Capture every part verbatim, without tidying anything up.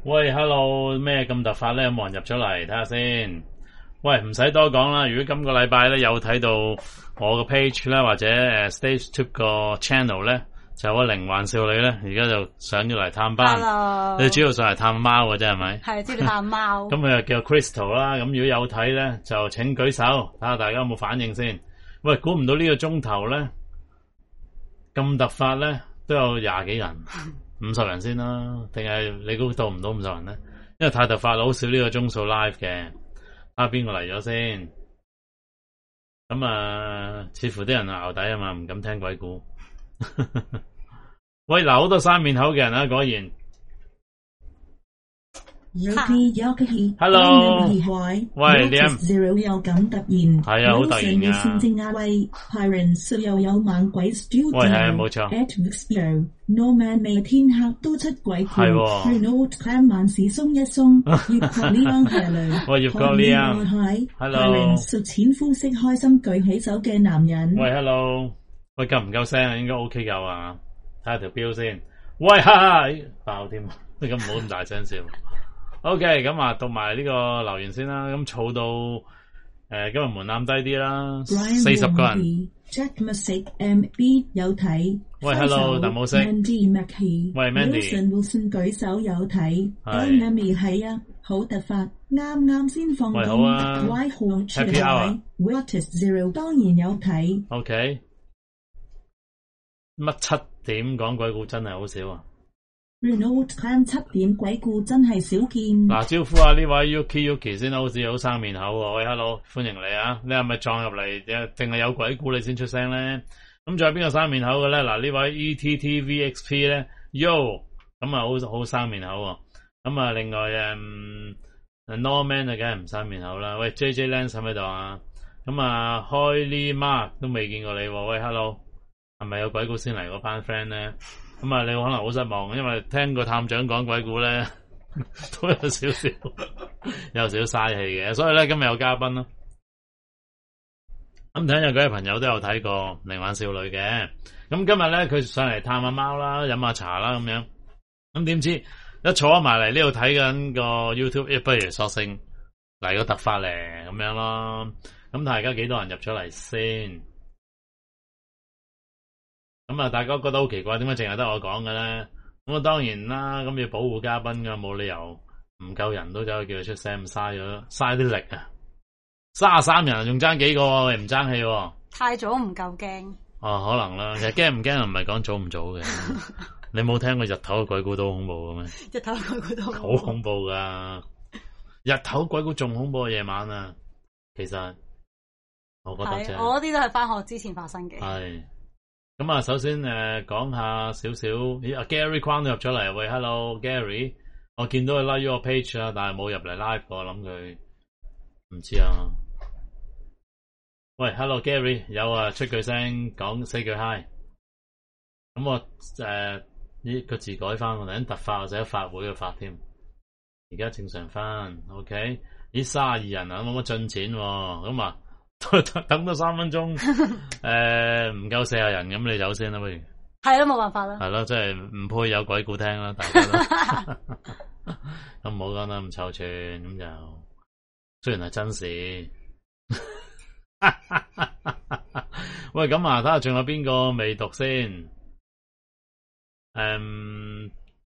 喂 ，hello， 咩咁突發咧？有冇人入咗嚟睇下先？喂，唔使多講啦。如果今個禮拜咧有睇到我個 page 咧，或者誒 Stage Two 個 channel 咧，就有個靈幻少女咧，而家就上咗嚟探班。 Hello， 你主要上嚟探貓嘅啫，係咪？ 係，知你探貓。 咁佢又叫 Crystal 啦。咁如果有睇咧，就請舉手，睇下大家有冇反應先。喂，估唔到呢個鐘頭咧咁突發咧，都有廿幾人。五十人先啦，定係你估到唔到五十人咧？因為太突發，好少呢個鐘數 live 嘅。睇下邊個嚟咗先。咁啊，似乎啲人淆底啊嘛，唔敢聽鬼故。喂，嗱，好多生面口嘅人啊，果然。Hello， 喂，你 Zero 又咁突然， 係啊，好突然㗎。 先正亞威 Pirates 又有猛鬼 Studio， 喂，係冇錯。 Atmosphere Norman 未天黑都出鬼故， 係喎。 Renault Clam 萬事鬆一鬆，葉國呢樣係雷。 喂，葉國呢樣 ，Hello。 Pirates 淺膚色開心舉起手嘅男人。 喂 ，Hello。喂，夠唔夠聲啊？應該 OK 夠啊。睇下條標先。喂，哈哈，爆添，你咁唔好咁大聲笑。OK， 咁啊，讀埋呢個留言先啦。咁儲到誒、呃，今日門檻低啲啦，四十個人。 Jack Music M B 有睇。 喂 ，Hello， 鄧武飾。 Mandy Mackie。 喂 ，Mandy。 Wilson Wilson 舉手有睇。 係。 Amy 係啊，好突發，啱啱先放工。 喂，好啊。 White Horse Happy Hour。 What is Zero 當然有睇。 OK。乜七點講鬼故真係好少啊！ Renault Clam 七點鬼故真係少見。 嗱，招呼下呢位 Yuki Yuki 先，好似好生面口喎。喂 ，Hello， 歡迎你啊！你係咪撞入嚟，定係有鬼故你先出聲咧？咁仲有邊個生面口嘅咧？嗱，呢位 E T T V X P 咧 ，Yo， 咁啊好好生面口喎。咁啊，另外誒、嗯、，Norman 啊，梗係唔生面口啦。喂 ，J J Lance 喺咪度啊？咁啊，Holly Mark 都未見過你喎。喂 ，Hello， 係咪有鬼故先嚟嗰班 friend 咧？咁啊，你可能好失望，因為聽個探長講鬼故咧，都有少少有少少嘥氣嘅，所以咧今日有嘉賓咯。咁睇下嗰位朋友都有睇過《靈幻少女》嘅，咁今日咧佢上嚟探下貓啦，飲下茶啦咁樣。咁點知一坐埋嚟呢度睇緊個 YouTube， 不如索性嚟個突發嚟咁樣咯。咁大家幾多人入咗嚟先？咁啊，大家覺得好奇怪，點解淨係得我講嘅咧？咁啊，當然啦，咁要保護嘉賓噶，冇理由唔夠人都走去叫佢出聲，咁嘥咗，嘥啲力啊！三十三人仲爭幾個，唔爭氣。 太早唔夠驚。 哦，可能啦，其實驚唔驚唔係講早唔早嘅。你冇聽過日頭嘅鬼故都好恐怖嘅咩？ 日頭鬼故都好恐怖噶，日頭鬼故仲恐怖過夜晚啊！其實我覺得啫， 我啲都係翻學之前發生嘅。 係。咁啊，首先誒講下少少，咦阿 Gary Kwan 都入咗嚟，喂 ，Hello Gary， 我見到佢 like 咗個 page 啊，但係冇入嚟 live，我諗佢唔知啊。喂 ，Hello Gary， 有啊，出句聲講 say 句 hi。咁我誒呢個字改翻，我突然突發或者法會嘅法添，而家正常翻 ，OK？ 咦，卅二人啊，冇乜進展喎，咁啊。等多三分鐘，誒唔夠四十人，咁你走先啦，不如係咯，冇辦法啦， 係咯，即係唔配有鬼故聽啦，大家都咁唔好講得咁臭串，咁就雖然係真事。喂，咁啊，睇下仲有邊個未讀先？誒、嗯。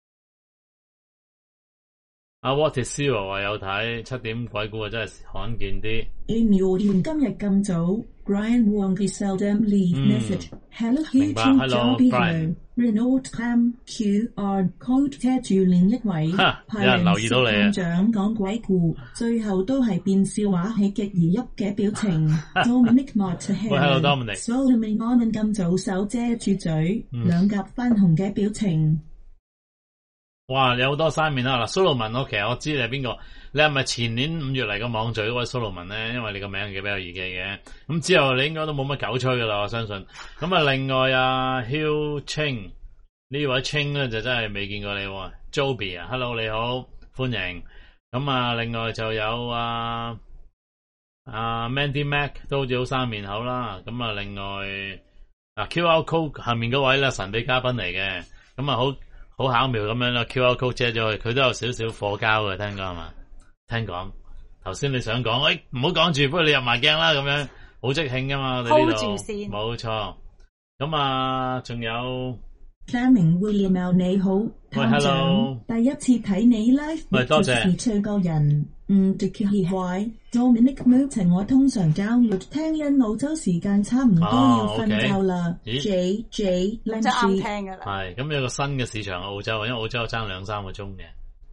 啊 What is Zero 話有睇七點鬼故啊，真係罕見啲。 Amy 今日咁早 ，Brian Wong is seldom leave message。Hello Hugh Joby Hello Renault Clam Q R Code 車住另一位。 有人留意到你啊！ 探長講鬼故，最後都係變笑話喜極而泣嘅表情。Dominic Mott 喂 Hello Dominic。 Solomon Armin 咁早手遮住嘴，兩夾翻紅嘅表情。 哇！有好多生面啦嗱，Solomon，我其實我知你係邊個，你係咪前年五月嚟個網聚嗰位 Solomon 咧？因為你個名幾比較易記嘅，咁之後你應該都冇乜狗吹噶啦，我相信。咁啊，另外啊 Hill Ching 呢位 Ching 咧就真係未見過你喎 ，Joby 啊 ，Hello 你好，歡迎。咁啊，另外就有啊啊 Mandy Mac 都好似好生面口啦。咁啊，另外啊 Q R Code 下面嗰位咧神秘嘉賓嚟嘅，咁啊好。 好巧妙咁樣啦 ，Q R code 遮咗佢，佢都有少少貨交嘅，聽講係嘛？聽講頭先你想講，誒唔好講住，不過你入埋鏡啦，咁樣好即興噶嘛，我哋呢 hold 度住先， 冇錯。咁啊，仲有。 Fleming William 你好，探長，第一次睇你 live， 喂，多謝。 是最個人，嗯 d i c k y Y Dominic Milton， 我通常 download 聽，因澳洲時間差唔多要瞓覺啦。J J 真係啱聽噶啦。 係咁有個新嘅市場澳洲，因為澳洲爭兩三個鐘嘅。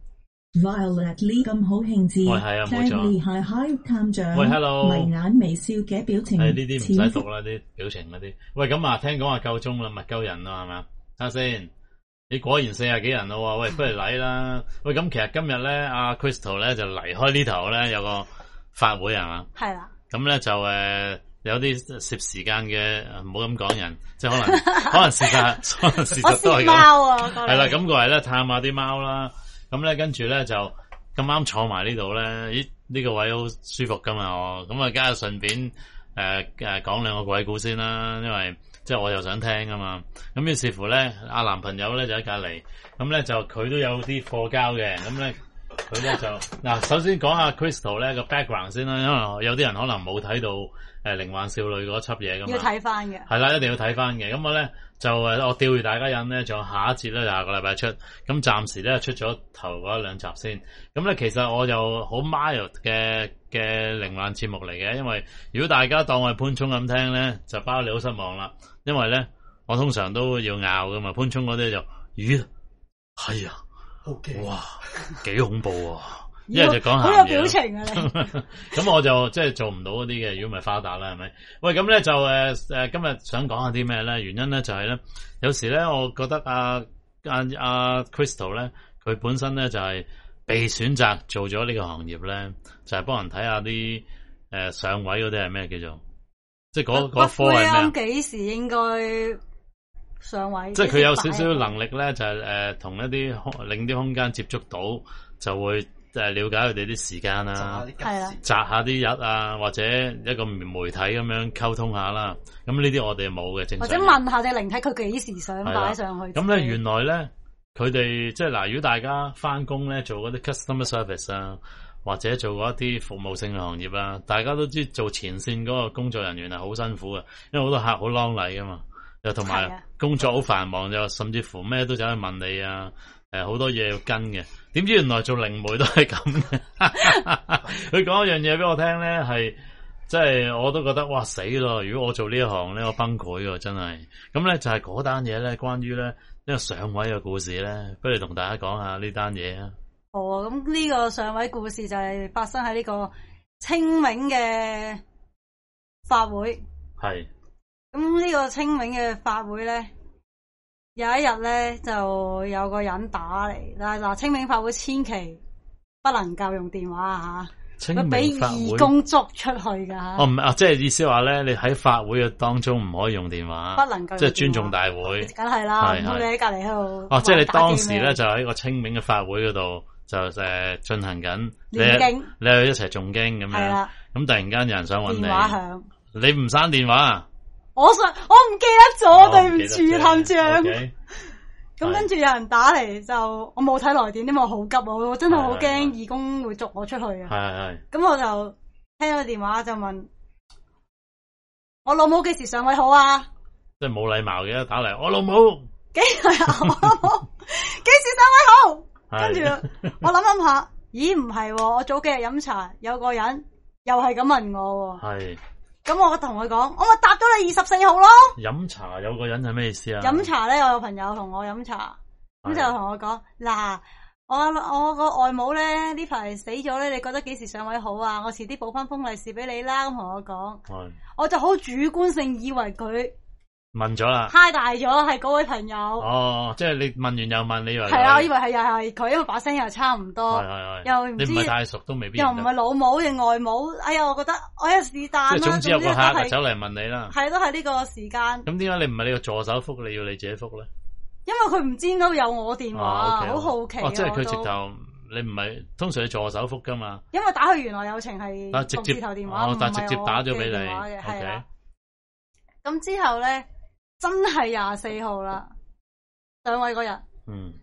Violet Lee 咁好興致， 喂係啊冇錯。 厲害 Hi 探長， 喂 Hello， 迷眼微笑嘅表情， 係呢啲唔使讀啦，啲表情嗰啲。喂咁啊，聽講話夠鐘啦，咪夠人啦係咪？睇下先，你果然四廿幾人咯，喂，不如嚟啦。喂，咁其實今日咧，阿 Crystal 咧就離開呢頭咧，有個法會係嘛？係啦。咁咧就誒、呃、有啲攝時間嘅，唔好咁講人，即係可能可能事實，可能事實都係咁。貓啊，係啦，咁過嚟咧探下啲貓啦。咁咧跟住咧就咁啱坐埋呢度咧，咦？呢、這個位好舒服噶嘛，我咁啊，加上順便誒誒講兩個鬼故先啦，因為。即係我又想聽啊嘛，咁於是乎咧，阿男朋友咧就喺隔籬，咁咧就佢都有啲貨交嘅，咁咧佢咧就嗱，首先講下 Crystal 咧個 background 先啦，因為有啲人可能冇睇到誒靈幻少女嗰輯嘢噶嘛， 要睇翻嘅，係啦，一定要睇翻嘅，咁我咧就誒我釣住大家癮咧，仲有下一節咧下個禮拜出，咁暫時咧出咗頭嗰一兩集先，咁咧其實我就好 mild 嘅嘅靈幻節目嚟嘅，因為如果大家當我係潘聰咁聽咧，就包你好失望啦。因為咧，我通常都要拗噶嘛，潘聰嗰啲就，咦，係啊，好驚，哇，幾恐怖啊！一係就講下，好有表情啊你。咁我就即係做唔到嗰啲嘅，如果唔係花達啦，係咪？喂，咁咧就誒誒、呃，今日想講下啲咩咧？原因咧就係、是、咧，有時咧，我覺得阿阿阿 Crystal 咧，佢本身咧就係、是、被選擇做咗呢個行業咧，就係、是、幫人睇下啲誒、呃、上位嗰啲係咩叫做。即係嗰嗰科係咩？ 幾時應該上位？ 即係佢有少少能力咧，就係誒同一啲令啲空間接觸到，就會誒了解佢哋啲時間啦，係啦，擇下啲日啊，或者一個媒體咁樣溝通下啦。咁呢啲我哋冇嘅，正常。或者問下隻靈體佢幾時想擺上去？ 咁咧原來咧，佢哋即係嗱，如果大家翻工咧做嗰啲 customer service 啊。或者做過一啲服務性嘅行業啦，大家都知做前線嗰個工作人員係好辛苦嘅，因為好多客好啷禮噶嘛，又同埋工作好繁忙，又甚至乎咩都走去問你啊，誒好多嘢要跟嘅。點知原來做靈媒都係咁嘅。佢講一樣嘢俾我聽咧，係即係我都覺得哇死咯！如果我做呢一行咧，我崩潰喎，真係。咁咧就係嗰單嘢咧，關於咧呢個上位嘅故事咧，不如同大家講下呢單嘢啊。 好啊，咁呢個上位故事就係發生喺呢個清明嘅法會。係。咁呢個清明嘅法會咧，有一日咧就有個人打嚟，但係嗱清明法會千祈不能夠用電話啊吓，佢俾義工捉出去噶吓。哦唔係啊，即係意思話咧，你喺法會嘅當中唔可以用電話，不能夠即係尊重大會。梗係啦，唔通你喺隔籬喺度。哦，即係你當時咧就喺個清明嘅法會嗰度。就誒進行緊，你你去一齊誦經咁樣，咁突然間有人想揾你，電話響，你唔閂電話啊？我想我唔記得咗，對唔住探長。咁跟住有人打嚟，就我冇睇來電，因為我好急，我真係好驚義工會捉我出去啊。係係係。咁我就聽咗電話就問我老母幾時上位好啊？即係冇禮貌嘅，打嚟我老母幾時啊？我老母幾時上位好？跟住我諗諗下，咦唔係、啊，我早幾日飲茶，有個人又係咁問我、啊。係，咁我同佢講，我咪答咗你二十四號咯。飲茶有個人係咩意思啊？飲茶咧，我有朋友同我飲茶，咁就同我講，嗱，我我個外母咧呢排死咗咧，你覺得幾時上位好啊？我遲啲補翻封利是俾你啦，咁同我講。係，我就好主觀性以為佢。問咗啦，太大咗，係嗰位朋友。哦，即係你問完又問，你以為係啊？我以為係又係佢，因為把聲又差唔多，係係係，又唔知你唔係太熟都未必，又唔係老母定外母。哎呀，我覺得我有是但啦。即係總之有個客走嚟問你啦，係都係呢個時間。咁點解你唔係你個助手覆，你要你自己覆咧？因為佢唔知應該有我電話，好好奇。哦，即係佢直頭，你唔係通常你助手覆噶嘛？因為打去原來友情係同事頭電話，唔係我直接打咗俾你嘅，係啦。咁之後咧。真係廿四號啦，上位嗰日，嗯，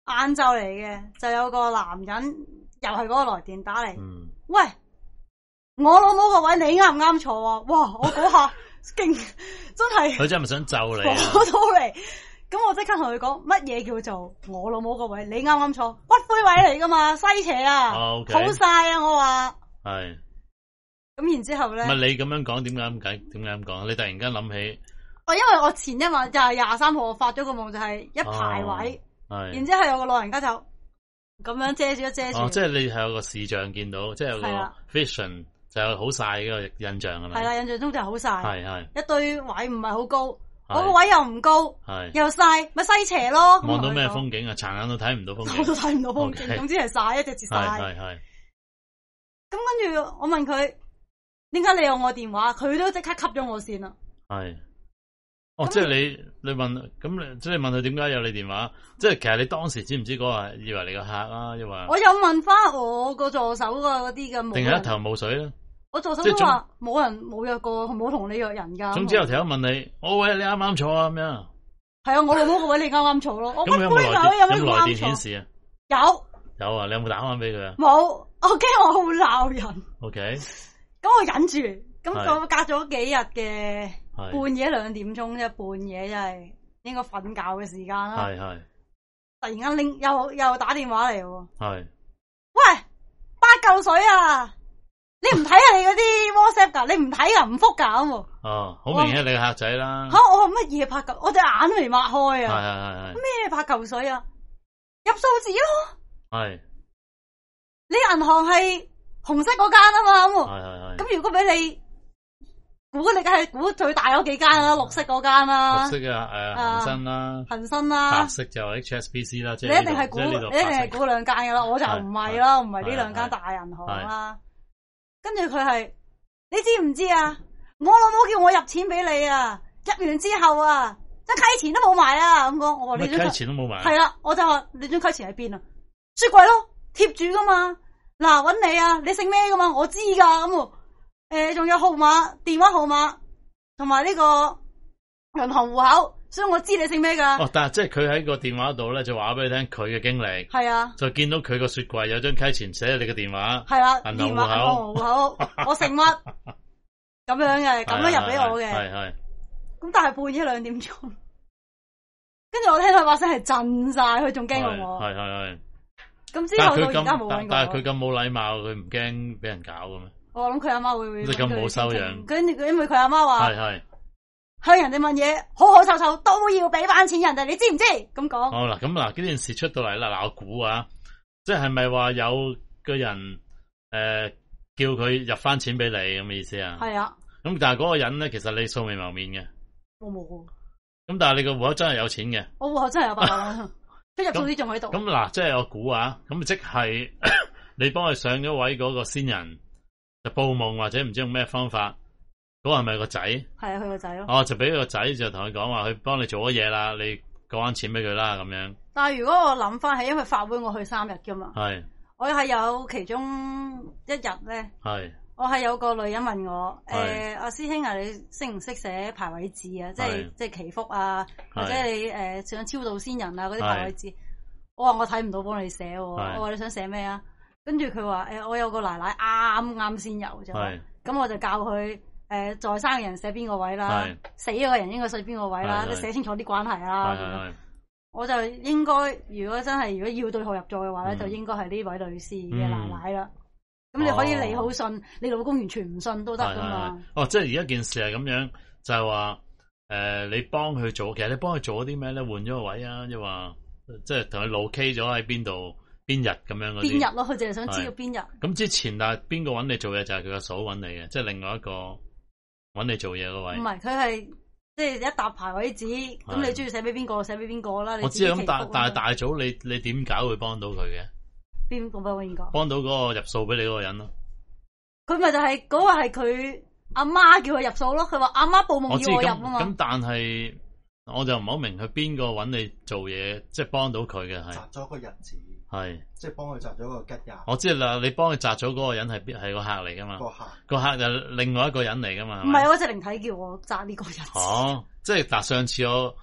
晏晝嚟嘅，就有個男人又係嗰個來電打嚟， 嗯、 喂，我老母個位你啱唔啱坐啊？哇！我嗰下勁真係， 佢真係咪想咒你啊？ 火到嚟，咁我即刻同佢講乜嘢叫做我老母個位你啱啱坐，骨灰位嚟噶嘛，西斜啊， 哦 okay、 好晒啊！我話係， 咁然之後咧， 唔係你咁樣講，點解咁解？點解咁講？你突然間諗起， 我因為我前一晚就係廿三號，我發咗個夢就係一排位， 哦、 然之後有個老人家就咁樣遮住一遮住， 哦，即係你係有個視像見到，即係有個 vision 就有好曬嘅印象係咪？ 係啦，印象中就係好曬， 係係一堆位唔係好高，我個位又唔高，又曬，咪西斜咯。 望到咩風景啊？殘眼都睇唔到風景， 我都睇唔到風景， okay、 總之係曬，一直接曬。 係係。 咁跟住我問佢點解你有我電話，佢都即刻吸咗我線啦。係。 哦，即係你你問咁你即係問佢點解有你電話？即係其實你當時知唔知嗰個以為你個客啊？抑或我有問翻我個助手啊嗰啲嘅， 定係一頭霧水咧？ 我助手都話冇人冇約過，冇同你約人噶。總之有條友問你，我喂你啱啱坐啊咁樣。係啊，我老母個位你啱啱坐咯。我咁有冇來電？有冇來電顯示啊？ 有有啊，你有冇打翻俾佢啊？ 冇，我驚我會鬧人。 OK， 咁我忍住，咁我隔咗幾日嘅。半夜兩點鐘啫，半夜真係應該瞓覺嘅時間啦。係係。突然間拎又又打電話嚟喎。係。喂，八嚿水啊！你唔睇下你嗰啲 WhatsApp 噶？你唔睇噶，唔覆噶咁。哦，好明顯你個客仔啦。吓，我話乜嘢八嚿？我隻眼都未擘開啊。係係係係。咩八嚿水啊？入數字咯。係。你銀行係紅色嗰間啊嘛咁。係係係。咁如果俾你。估你梗係估最大嗰幾間啦，綠色嗰間啦，綠色嘅誒恒生啦，恒生啦，白色就 H S B C 啦，即係你一定係估，你一定係估兩間噶啦，我就唔係啦，唔係呢兩間大銀行啦。跟住佢係，你知唔知啊？我老母叫我入錢俾你啊，入完之後啊，張契錢都冇埋啊，咁講，我話你張契錢都冇埋，係啦，我就話你張契錢喺邊啊？雪櫃咯，貼住噶嘛。嗱，搵你啊，你姓咩噶嘛？我知噶咁。誒，仲、呃、有號碼、電話號碼同埋呢個銀行戶口，所以我知你姓咩噶。哦，但係即係佢喺個電話度咧，就話俾你聽佢嘅經歷。係啊，就見到佢個雪櫃有張溪錢寫咗你嘅電話。係啦、啊，銀行戶口，戶口，我姓乜？咁樣嘅，咁樣入俾我嘅。係係。咁但係半夜兩點鐘，跟住我聽佢把聲係震晒，佢仲驚過我。係係係。咁之後到而家冇揾過。但係佢咁冇禮貌，佢唔驚俾人搞嘅咩？我諗佢阿媽會會，你咁冇修養。跟住因為佢阿媽話，係係向人哋問嘢，好好臭臭都要俾翻錢人哋，你知唔知？咁講。好啦，咁嗱，呢件事出到嚟啦，嗱，我估啊，即係咪話有個人誒、呃、叫佢入翻錢俾你咁嘅意思啊？係啊。咁但係嗰個人咧，其實你素未謀面嘅。我冇。咁但係你個戶口真係有錢嘅。我戶口真係有百萬，即入數啲仲喺度。咁嗱，即係我估啊，咁即係你幫佢上咗位嗰個先人。就報夢或者唔知用咩方法，嗰、那個係咪個仔？係啊，佢個仔咯。哦，就俾個仔就同佢講話，佢幫你做咗嘢啦，你交翻錢俾佢啦，咁樣。但係如果我諗翻，係因為法會我去三日噶嘛。係。我係有其中一日咧。係。我係有個女人問我，誒，阿、呃啊、師兄啊，你識唔識寫牌位字啊？即係即係祈福啊，或者你誒、呃、想超度先人啊嗰啲牌位字？我話我睇唔到，幫你寫。我話你想寫咩啊？跟住佢話誒，我有個奶奶啱啱先有啫，咁我就教佢誒、呃，在生嘅人寫邊個位啦，死咗嘅人應該寫邊個位啦，都寫清楚啲關係啦。我就應該，如果真係如果要對號入座嘅話咧，嗯、就應該係呢位女士嘅奶奶啦。咁、嗯、你可以你好信，哦、你老公完全唔信都得噶嘛。哦，即係而家件事係咁樣，就係話誒，你幫佢做，其實你幫佢做咗啲咩咧？換咗個位啊，即係話即係同佢老 K 咗喺邊度？邊日咁樣嗰啲？邊日咯，佢淨係想知道邊日。咁之前但係邊個揾你做嘢就係佢個嫂揾你嘅，即係另外一個揾你做嘢嗰位。唔係，佢係即係一沓牌位紙，咁你中意寫俾邊個寫俾邊個啦。我知啊，咁但但係大早你你點搞會幫到佢嘅？邊個幫邊個？幫到嗰個入數俾你嗰個人咯。佢咪就係嗰個係佢阿媽叫佢入數咯。佢話阿媽報夢要我入啊嘛。咁但係我就唔好明佢邊個揾你做嘢，即係幫到佢嘅係。擇咗個日子。係，即係幫佢擇咗個吉日。我知啦，你幫佢擇咗嗰個人係邊係個客嚟噶嘛？個客個客就另外一個人嚟噶嘛？唔係，我隻靈體叫我擇呢個日子。哦，即係嗱，上次我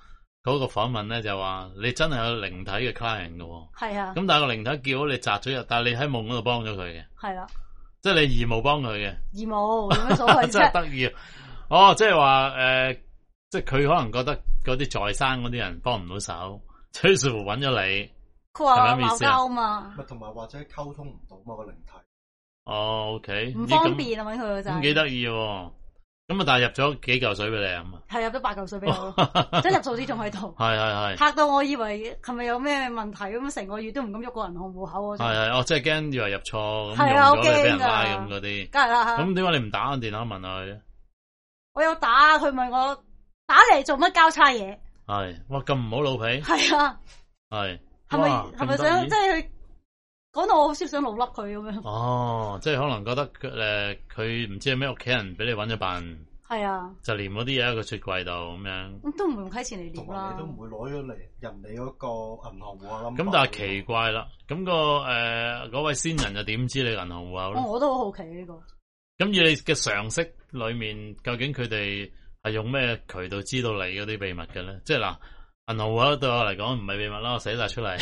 嗰個訪問咧就話你真係有靈體嘅 client 嘅， 係啊。 咁但係個靈體叫咗你擲咗入，但係你喺夢嗰度幫咗佢嘅， 係啦， 即係你義務幫佢嘅， 義務有乜所謂啫？ 真係得意，哦，即係話誒，即係佢可能覺得嗰啲在生嗰啲人幫唔到手，於是乎揾咗你， 佢話鬧交嘛， 咪同埋或者溝通唔到嘛個靈體， 哦 OK， 唔方便啊揾佢個仔， 咁幾得意喎。咁啊！但係入咗幾嚿水俾你啊？ 係入咗八嚿水俾我，即係入數紙仲喺度。 係係係。嚇到我以為係咪有咩問題咁？成個月都唔敢喐個銀行戶口。係係，哦，即係驚以為入錯，咁係啊， 用咗你俾人拉咁嗰啲。 梗係啦。咁點解你唔打個電話問下佢咧？ 我有打，佢問我打嚟做乜交叉嘢？ 係，哇！咁唔好老皮。係啊。 係。 係咪係咪想即係佢講到我好似想老笠佢咁樣？ 哦，即係可能覺得誒，佢唔知係咩屋企人俾你揾咗辦，係啊，就黏嗰啲嘢喺個雪櫃度咁樣。咁都唔會用溪錢嚟黏啦， 你都唔會攞咗嚟人哋嗰個銀行戶口諗。 咁但係奇怪啦，咁、那個誒嗰、呃、位先人就點知你銀行戶口咧？ 我都好好奇呢、這個。咁以你嘅常識裏面，究竟佢哋係用咩渠道知道你嗰啲秘密嘅咧？即係嗱。銀行戶口對我嚟講唔係秘密啦，我寫晒出嚟，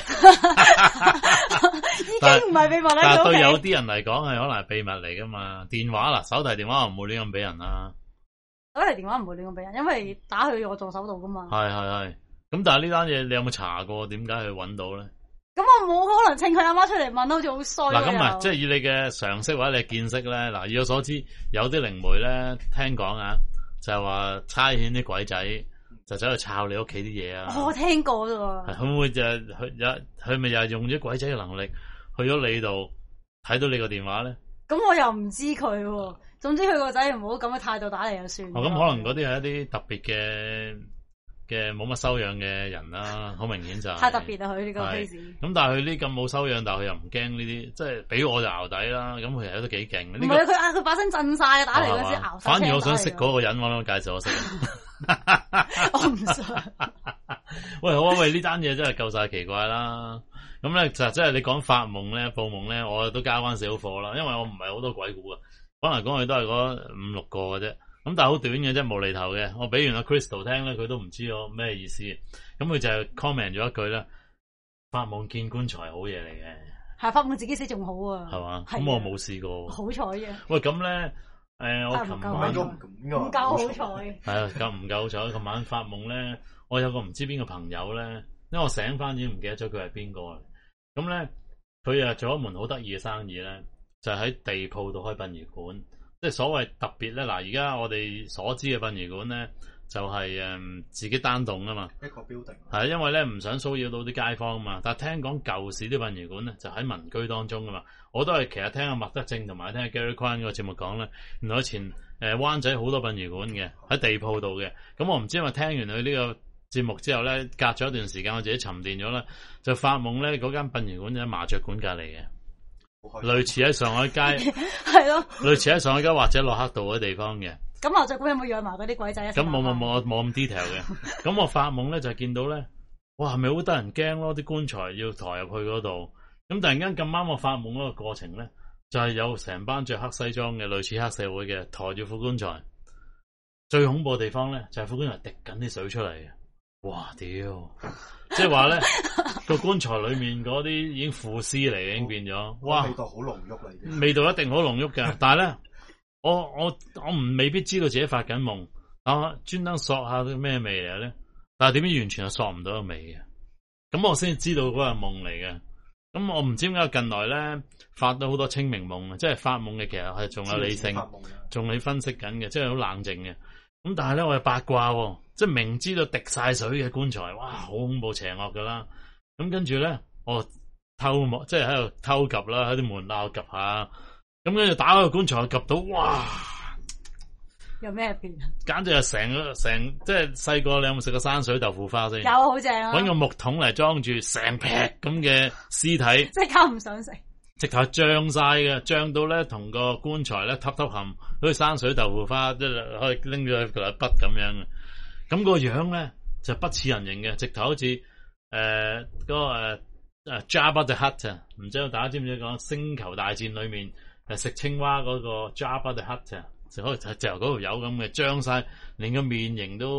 已經唔係秘密啦。 但係對有啲人嚟講係可能係秘密嚟噶嘛。電話啦，手提電話我唔會亂咁俾人啦。 手提電話唔會亂咁俾人，因為打去我助手度噶嘛。係係係。 咁但係呢單嘢你有冇查過？點解去搵到咧？ 咁我冇可能請佢阿媽出嚟問，好似好衰。 嗱，咁啊，即係以你嘅常識或者你嘅見識咧，嗱，以我所知，有啲靈媒咧，聽講啊，就係話差遣啲鬼仔。就走去抄你屋企啲嘢啊！ 我聽過啫喎， 會唔會就係佢有佢咪又係用咗鬼仔嘅能力去咗你度睇到你個電話咧？咁我又唔知佢喎。總之佢個仔唔好咁嘅態度打嚟就算。哦，咁可能嗰啲係一啲特別嘅嘅冇乜修養嘅人啦，好明顯就係、太特別啦佢呢個 case。咁但係佢呢咁冇修養，但係佢又唔驚呢啲，即係俾我就淆底啦。咁佢其實都幾勁。唔係佢啊，佢把聲震晒打嚟嗰時淆晒。反而我想識嗰個人，我諗介紹我識。我唔想。喂，好啊，喂，呢單嘢真係夠晒奇怪啦。咁咧就即係你講發夢咧、報夢咧，我都交翻少貨啦。因為我唔係好多鬼故啊，講嚟講去都係嗰五六個嘅啫。咁但係好短嘅啫，無厘頭嘅。我俾完阿 Crystal 聽咧，佢都唔知我咩意思。咁佢就係 comment 咗一句咧：發夢見棺材好嘢嚟嘅。係發夢自己死仲好啊。係嘛？咁我冇試過。好彩嘅。喂，咁咧。誒、呃，我琴晚唔夠好彩， 係啊，夠唔夠好彩？琴晚發夢咧，我有個唔知邊個朋友咧，因為我醒翻已經唔記得咗佢係邊個。咁咧，佢啊做一門好得意嘅生意咧，就喺、是、地鋪度開殯儀館。即係所謂特別咧，嗱，而家我哋所知嘅殯儀館咧，就係、是、誒自己單棟啊嘛， 一個 building。 係因為咧唔想騷擾到啲街坊啊嘛。但係聽講舊時啲殯儀館咧，就喺民居當中噶嘛。我都係其實聽阿麥德正同埋聽阿 Gary Kwan 嗰個節目講咧，原來以前誒灣仔好多殯儀館嘅喺地鋪度嘅。咁我唔知因為聽完佢呢個節目之後咧，隔咗一段時間我自己沉澱咗啦，就發夢咧嗰間殯儀館就喺麻雀館隔離嘅。類似喺上海街，係咯，類似喺上海街或者洛克道嗰啲地方嘅。咁麻雀館有冇養埋嗰啲鬼仔？咁冇冇冇冇咁 detail 嘅。咁我發夢咧就係見到咧，哇，係咪好得人驚咯？啲棺材要抬入去嗰度。咁突然間咁啱我發夢嗰個過程咧，就係、是、有成班着黑西裝嘅，類似黑社會嘅，抬住副棺材。最恐怖嘅地方咧，就係、是、副棺材滴緊啲水出嚟嘅。哇！屌，即係話咧個棺材裏面嗰啲已經腐屍嚟嘅，已經變咗。哇！味道好濃郁嚟嘅，味道一定好濃郁嘅。但係咧，我我我唔未必知道自己發緊夢，啊，專登索下啲咩味嚟咧。但係點知完全係索唔到個味嘅。咁我先知道嗰個係夢嚟嘅。咁我唔知點解近來咧發到好多清明夢啊，即係發夢嘅其實係仲有理性，仲係分析緊嘅，即係好冷靜嘅。咁但係咧我係八卦喎，即係明知道滴晒水嘅棺材，哇，好恐怖邪惡噶啦。咁跟住咧，我偷摸即係喺度偷及啦，喺啲門罅及下。咁跟住打開個棺材及到，哇！ 有咩變啊？ 簡直係成個成，即係細個你有冇食過山水豆腐花先？ 有，好正啊！ 搵個木桶嚟裝住成劈咁嘅屍體， 即刻唔想食。 直頭脹晒嘅，脹到咧同個棺材咧揼揼冚，好似山水豆腐花，即係可以拎咗佢筆咁樣嘅。咁、個樣咧就不似人形嘅，直頭好似誒嗰個誒誒 Jabba the Hutt 啊，唔知道大家知唔知講星球大戰裏面誒食青蛙嗰個 Jabba the Hutt 啊，就可以就由嗰條友咁嘅，脹晒，連個面型都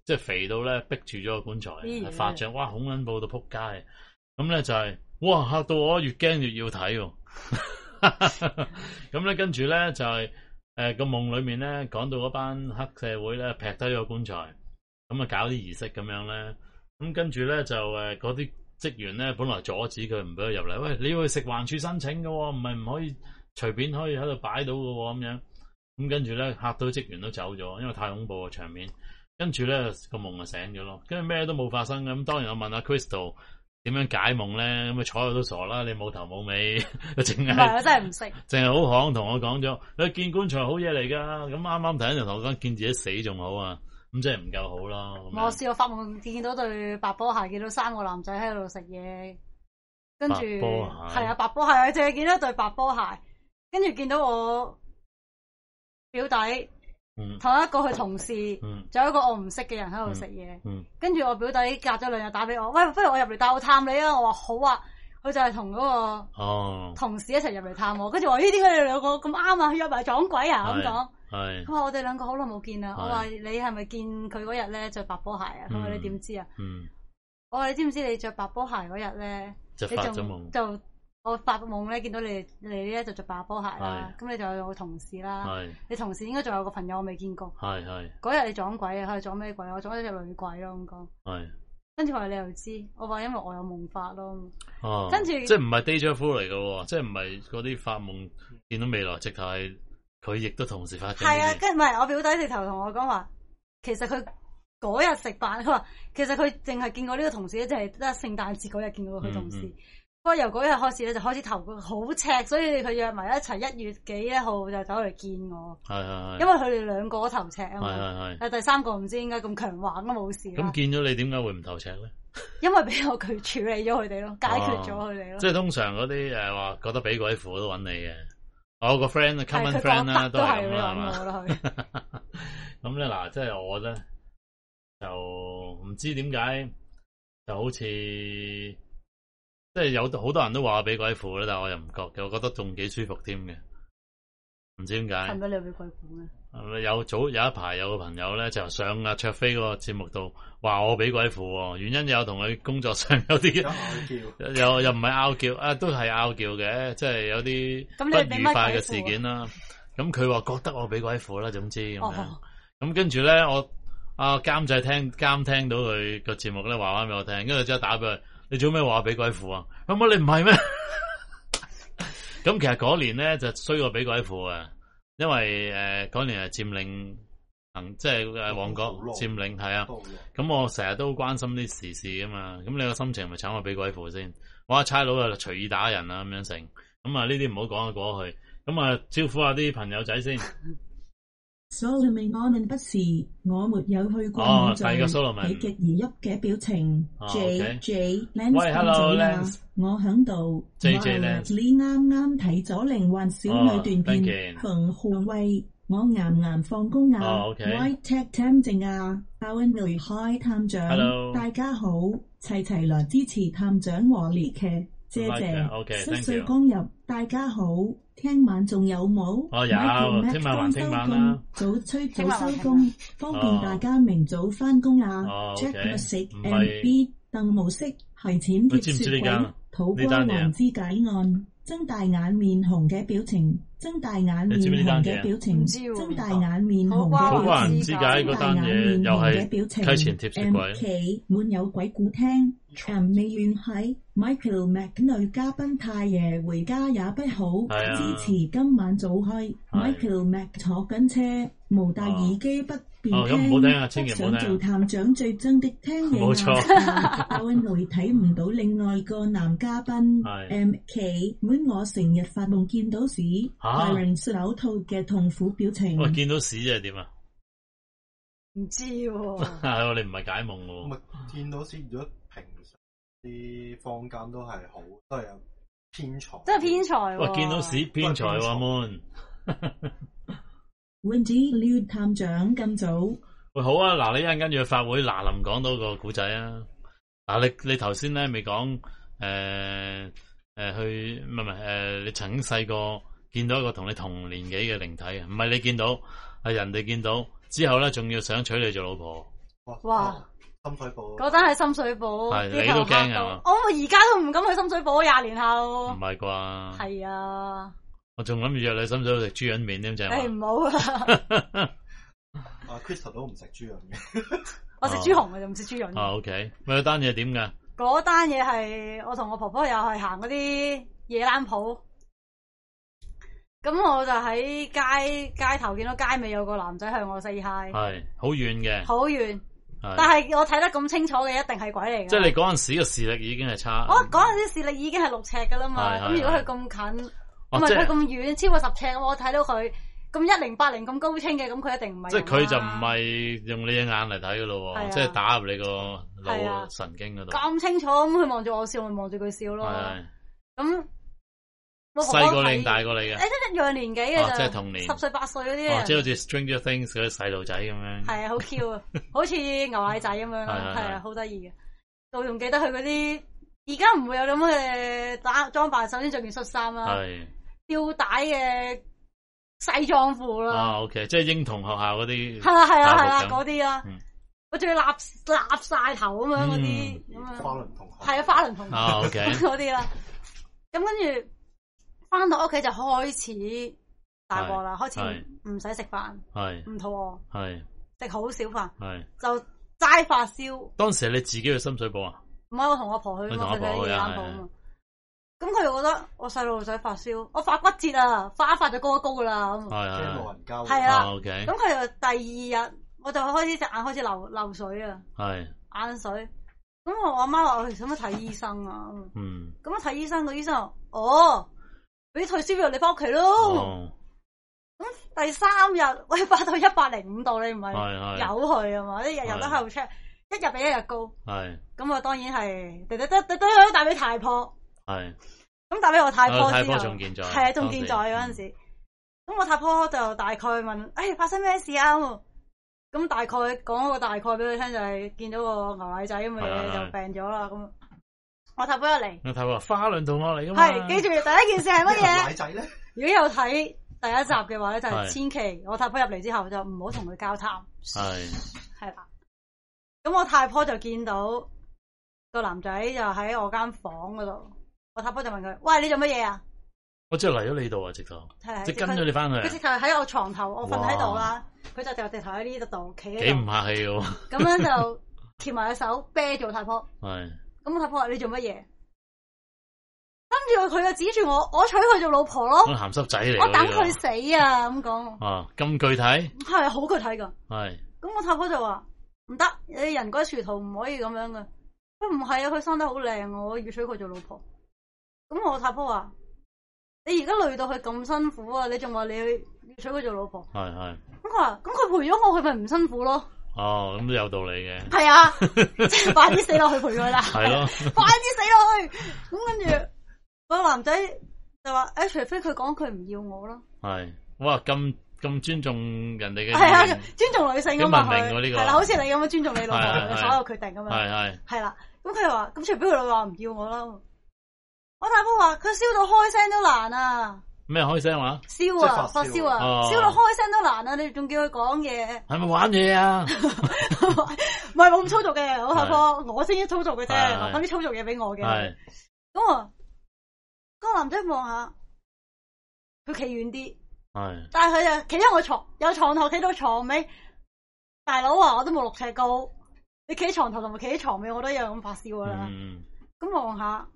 即係肥到咧逼住咗個棺材，係發脹，哇恐撚怖到撲街。咁咧就係、是、哇嚇到我越驚越要睇喎。咁咧跟住咧就係誒個夢裏面咧講到嗰班黑社會咧劈低咗個棺材，咁啊搞啲儀式咁樣咧。咁跟住咧就誒嗰啲職員咧本來阻止佢唔俾佢入嚟，喂你要去食環署申請嘅，唔係唔可以隨便可以喺度擺到嘅咁樣。咁跟住咧嚇到職員都走咗，因為太恐怖個場面。跟住咧個夢就醒咗咯，跟住咩都冇發生。咁當然我問阿 Crystal 點樣解夢咧，咁啊睬我都傻啦，你冇頭冇尾，淨係唔係我真係唔識，淨係好行同我講咗，你見棺材好嘢嚟噶。咁啱啱第一日同我講見自己死仲好啊，咁即係唔夠好咯。 我試過發夢見到對白波鞋，見到三個男仔喺度食嘢，跟住係啊白波鞋啊，淨係見到對白波鞋，跟住見到我表弟。嗯、同一個佢同事，仲、嗯、有一個我唔識嘅人喺度食嘢，跟、嗯、住、嗯、我表弟隔咗兩日打俾我，喂，不如我入嚟帶我探你啊！我話好啊，佢就係同嗰個同事一齊入嚟探我，跟住話咦，點解你哋兩個咁啱啊？約埋撞鬼啊咁講，佢話我哋兩個好耐冇見啦。我話你係咪見佢嗰日咧着白波鞋啊？佢話你點知啊？嗯、我話你知唔知你着白波鞋嗰日咧，就發咗夢就。我發夢咧，見到你你咧就着白波鞋啦，咁你就有個同事啦，你同事應該仲有個朋友我未見過，嗰日你撞鬼啊，佢撞咩鬼？我撞咗隻女鬼咯咁講，跟住話你又知，我話因為我有夢法咯， 哦、 跟住即係唔係 déjà vu 嚟嘅，即係唔係嗰啲發夢見到未來，直頭係佢亦都同時發生。係啊，跟住唔係我表弟直頭同我講話，其實佢嗰日食飯，佢話其實佢淨係見過呢個同事咧，就係得聖誕節嗰日見過佢同事。嗯嗯不過由嗰日開始咧，就開始頭佢好赤，所以佢約埋一齊一月幾一號就走嚟見我。係係係。因為佢哋兩個都頭赤啊嘛。係係係。但第三個唔知點解咁強橫都冇事。咁見咗你點解會唔頭赤咧？ 因為俾我佢處理咗佢哋咯，解決咗佢哋咯。 即係通常嗰啲誒話覺得俾鬼符都揾你嘅。我個 friend common friend 啦，都係咁啦，係嘛？咁咧嗱，即係我咧就唔知點解就好似。即係有好多人都話我俾鬼附咧，但係我又唔覺嘅，我覺得仲幾舒服添嘅，唔知點解。係咪你有俾鬼附咧？有早有一排有個朋友咧就上阿卓飛嗰個節目度話我俾鬼附，原因有同佢工作上有啲有又又唔係拗撬啊，都係拗撬嘅，即係有啲不愉快嘅事件啦。咁佢話覺得我俾鬼附啦，總之咁樣。咁跟住咧，我阿監製聽監聽到佢個節目咧，話翻俾我聽，跟住之後打俾佢。你做咩話俾鬼附啊？咁啊你唔係咩？咁其實嗰年咧就衰過俾鬼附啊，因為誒嗰、呃、年係佔領行，即係誒旺角佔領係啊。咁我成日都關心啲時事噶嘛，咁你個心情咪慘過俾鬼附先？我阿差佬啊隨意打人啊咁樣成，咁啊呢啲唔好講啊過去，咁啊招呼下啲朋友仔先。 Solomon 我問不是，我沒有去過。 哦，第二個 Solomon 喜極而泣嘅表情。 哦、 J okay. J Lance 喂 ，Hello Lance， 我響度。J J Lance，你啱啱睇咗靈幻小女段片，馮浩威，我啱啱放工啊。 哦 ，White Tech 探正啊 ，Owen Louis Hi 探長 ，Hello， 大家好，齊齊來支持探長和列劇，謝謝。新歲剛入，大家好。聽晚仲有冇？ 哦有，聽晚還聽晚啦。 早吹早收工，方便大家明早翻工啊。Check 個食 and B 鄧模式係淺貼雪鬼，土瓜灣肢解案，睜大眼面紅嘅表情，睜大眼面紅嘅表情，睜大眼面紅嘅表情，睜大眼面紅嘅表情。M K 滿有鬼故聽。M 未願喺 Michael Mac 女嘉賓太夜回家也不好， 啊、 支持今晚早開。Michael Mac 坐緊車，無戴耳機不便聽， 哦哦、聽啊、不想做探長最憎的聽嘢。 冇錯。 阿溫雷睇唔到另外個男嘉賓。M K 滿我成日發夢見到屎 Byron 手套嘅痛苦表情。 喂，見到屎即係點啊？ 唔知喎。 係我哋唔係解夢喎。 咪見到屎如果平常啲坊間都係好，都係有偏財， 即係偏財。 喂，見到屎偏財喎 Moon。 Wendy Liu 探長咁早。 喂，好啊，嗱，你一陣跟住去法會，嗱臨講到個古仔啊。嗱，你你頭先咧未講誒誒去，唔係唔係誒，你曾經細個見到一個同你同年紀嘅靈體啊，唔係你見到，係人哋見到之後咧，仲要想娶你做老婆。 哇！ 深水埗嗰單係深水埗， 係你都驚啊！ 我而家都唔敢去深水埗，廿年後。 唔係啩？ 係啊！ 我仲諗住約你深水埗食豬潤麵添，就係。 誒唔好啊！ 阿 Crystal 都唔食豬潤嘅， 我食豬紅嘅就唔食豬潤。 啊 OK，咪嗰單嘢點㗎？ 嗰單嘢係我同我婆婆又係行嗰啲夜冷鋪，咁我就喺街街頭見到街尾有個男仔向我 say hi， 係好遠嘅， 好遠。但係我睇得咁清楚嘅，一定係鬼嚟嘅。 即係你嗰陣時嘅視力已經係差。 我嗰陣時視力已經係六尺噶啦嘛，咁如果佢咁近，唔係佢咁遠，超過十尺，我睇到佢咁一零八零咁高清嘅，咁佢一定唔係。 即係佢就唔係用你隻眼嚟睇噶咯，即係打入你個腦神經嗰度。 咁清楚，咁佢望住我笑，我望住佢笑咯。咁細過你定大過你嘅？ 誒，一樣年紀嘅， 即係同年， 十歲八歲嗰啲啊， 即係好似 Stranger Things 嗰啲細路仔咁樣。 係啊，好 Q 啊，好似牛奶仔咁樣，係啊，好得意嘅。我仲記得佢嗰啲，而家唔會有咁嘅打裝扮，首先着件恤衫啦，吊帶嘅西裝褲啦。 啊 ，OK， 即係英童學校嗰啲。 係啦係啦係啦，嗰啲啦。我仲要立立晒頭咁樣嗰啲，咁啊。 花輪同學。 係啊，花輪同學。 啊 ，OK。 嗰啲啦，咁跟住。翻到屋企就開始大鑊啦，開始唔使食飯，唔肚餓，食好少飯，就齋發燒。 當時係你自己去深水埗啊？ 唔係，我同我婆去，我去夜冷鋪啊嘛。咁佢又覺得我細路仔發燒，我發骨折啊，發一發就高一高噶啦。咁係老人家。 係啦，咁佢又第二日我就開始隻眼開始流流水啊，眼水。咁我阿媽話我使乜睇醫生啊？嗯，咁我睇醫生，個醫生話哦。俾退燒藥你翻屋企咯，咁、哦、第三日喂發到一百零五度，你唔係有去啊嘛？一日日都喺度 check，一日比一日高。係咁我當然係，得得得得得帶俾太婆。係咁帶俾我太婆之後，太婆仲健在，係啊仲健在嗰陣時。咁我太婆就大概問：誒發生咩事啊？咁大概講個大概俾佢聽，就係見到個牛奶仔咁嘅嘢就病咗啦。咁我太婆一嚟， 我太婆話花輪同學嚟噶嘛， 係記住第一件事係乜嘢？ 奶仔咧， 如果有睇第一集嘅話咧，就係千祈我太婆入嚟之後就唔好同佢交談。係係啦，咁我太婆就見到個男仔就喺我間房嗰度，我太婆就問佢：喂，你做乜嘢啊？ 我即係嚟咗你度啊，直頭，即係跟咗你翻去。 佢直頭喺我床頭，我瞓喺度啦，佢就掉地頭喺呢度企喺度。 幾唔客氣喎！ 咁樣就翹埋隻手啤住我太婆。係。咁我太婆話：你做乜嘢？跟住佢就指住我，我娶佢做老婆咯。 鹹濕仔嚟， 我等佢死啊！咁講。 啊，咁具體？ 係好具體噶。 係。咁我太婆就話：唔得，你人龜殊途唔可以咁樣嘅。佢唔係啊，佢生得好靚，我要娶佢做老婆。咁我太婆話：你而家累到佢咁辛苦啊，你仲話你要娶佢做老婆？係係。咁佢話：咁佢陪咗我，佢咪唔辛苦咯？ 哦，咁都有道理嘅。 係啊，即係快啲死落去陪佢啦。係咯，快啲死落去。咁跟住個男仔就話：誒，除非佢講佢唔要我咯。係， 哇，咁咁尊重人哋嘅。 係啊，尊重女性咁嘛。 文明喎呢個。係啦，好似你咁樣尊重你老婆嘅所有決定咁樣。係係。係啦，咁佢又話：咁除非佢老婆話唔要我啦。我太婆話：佢燒到開聲都難啊。咩開聲話？ 燒啊，發燒啊，燒到開聲都難啊！你仲叫佢講嘢？ 係咪玩嘢啊？ 唔係冇咁粗俗嘅，我太婆，我先至粗俗嘅啫，講啲粗俗嘢俾我嘅。咁啊，個男仔望下，佢企遠啲，係，但係佢就企喺我床，有床頭企到床尾。大佬啊，我都冇六尺高，你企喺床頭同埋企喺床尾，我都一樣咁發燒噶啦。咁望下。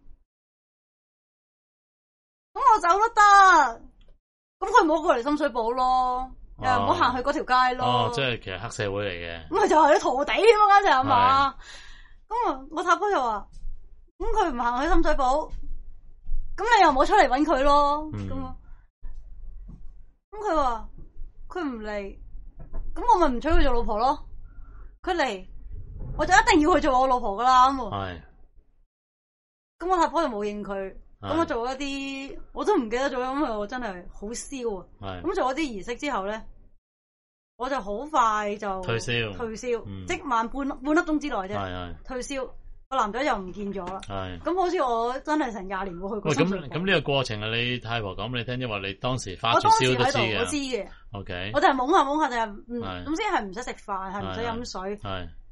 咁我走都得，咁佢唔好過嚟深水埗咯，又唔好行去嗰條街咯。 哦，即係其實黑社會嚟嘅。咁咪就係啲陀地添啊，就係嘛。咁啊，我太婆就話：咁佢唔行去深水埗，咁你又唔好出嚟搵佢咯。咁啊，咁佢話佢唔嚟，咁我咪唔娶佢做老婆咯。佢嚟，我就一定要去做我老婆噶啦。咁係。咁我太婆就冇應佢。咁我做一啲，我都唔記得咗，因為我真係好燒啊。咁做一啲儀式之後咧，我就好快就退燒，退燒，嗯、即晚半半粒鐘之內啫。退燒，個男仔又唔見咗啦。咁好似我真係成廿年冇去過。喂， 咁咁呢個過程係你太婆講俾你聽，因為你當時發住燒都知嘅。 我知嘅。 O K。 我就係懵下懵下，就係唔總之係唔使食飯，係唔使飲水。係。